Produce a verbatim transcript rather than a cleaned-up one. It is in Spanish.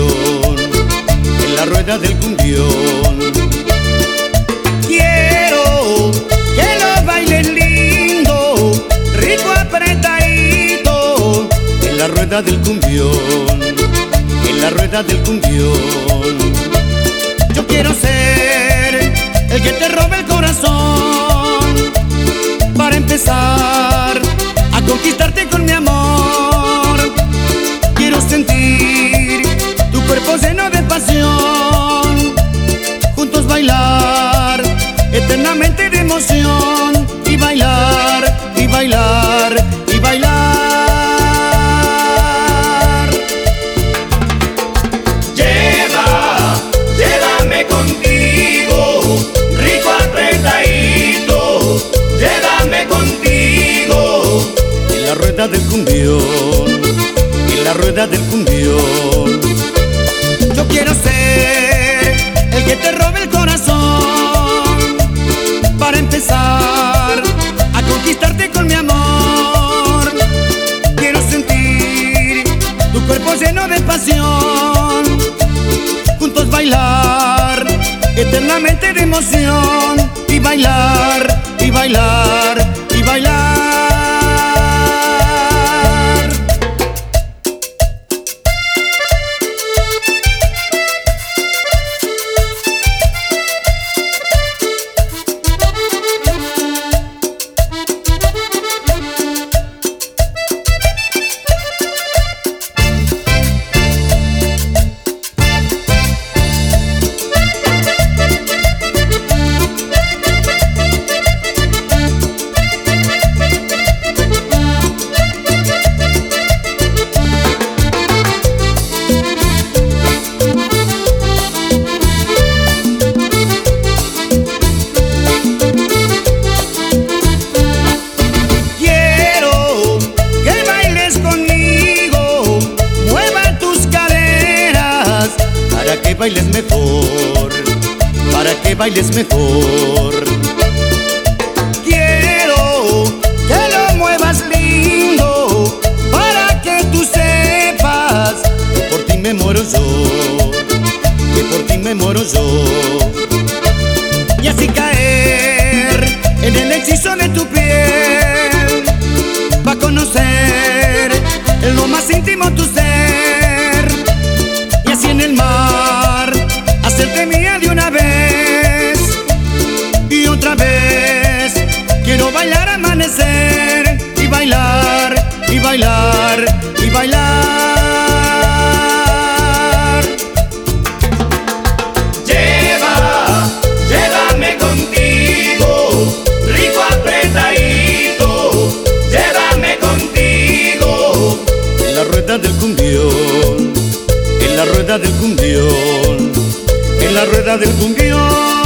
cumbión, en la rueda del cumbión. Quiero que lo bailes lindo, rico apretadito, en la rueda del cumbión, en la rueda del cumbión. Yo quiero ser el que te robe el corazón, para empezar a conquistarte con mi amor. Quiero sentir tu cuerpo lleno de pasión, juntos bailar eternamente de emoción, y bailar, y bailar, y bailar. Lleva, llévame contigo, rico apretadito, llévame contigo, En la rueda del cumbión, en la rueda del cumbión. Yo quiero ser el que te robe el corazón, para empezar a conquistarte con mi amor. Quiero sentir tu cuerpo lleno de pasión, juntos bailar eternamente de emoción, y bailar, y bailar, y bailar. Para que bailes mejor, para que bailes mejor. Quiero que lo muevas lindo, para que tú sepas que por ti me muero yo, que por ti me muero yo. Y así caer en el hechizo de tu piel, va a conocer en lo más íntimo tu ser, y así en el mar hacerte mía de una vez y otra vez. Quiero bailar amanecer, y bailar, y bailar, y bailar. lleva, llévame contigo, rico apretadito, llévame contigo, En la rueda del cumbión, en la rueda del cumbión, en la rueda del cumbión.